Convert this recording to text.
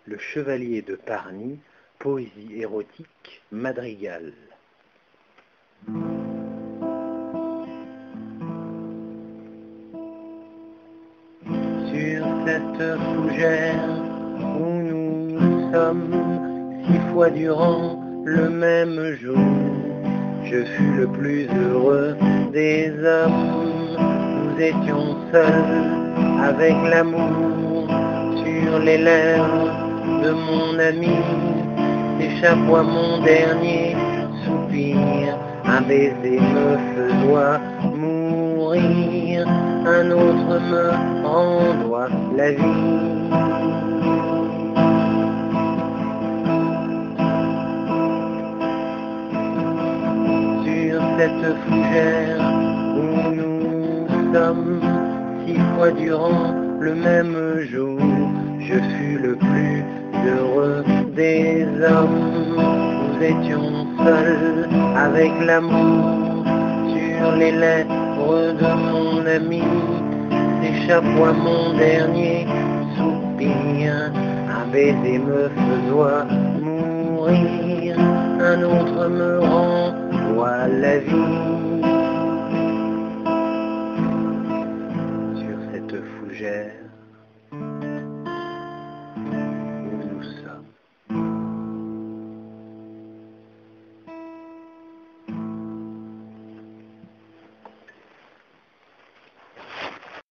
Le Chevalier de Parny, poésie érotique, madrigal. Sur cette fougère où nous sommes 6 fois durant le même jour, je fus le plus heureux des hommes. Nous étions seuls avec l'amour sur les lèvres de mon ami. S'échappa mon dernier soupir, un baiser me faisoit mourir, un autre me rendoit la vie. Sur cette fougère où nous sommes 6 fois durant le même jour, je fus le plus heureux des hommes. Nous étions seuls avec l'amour sur les lèvres de mon ami. S'échappa mon dernier soupir, un baiser me faisoit mourir, un autre me renvoie la vie.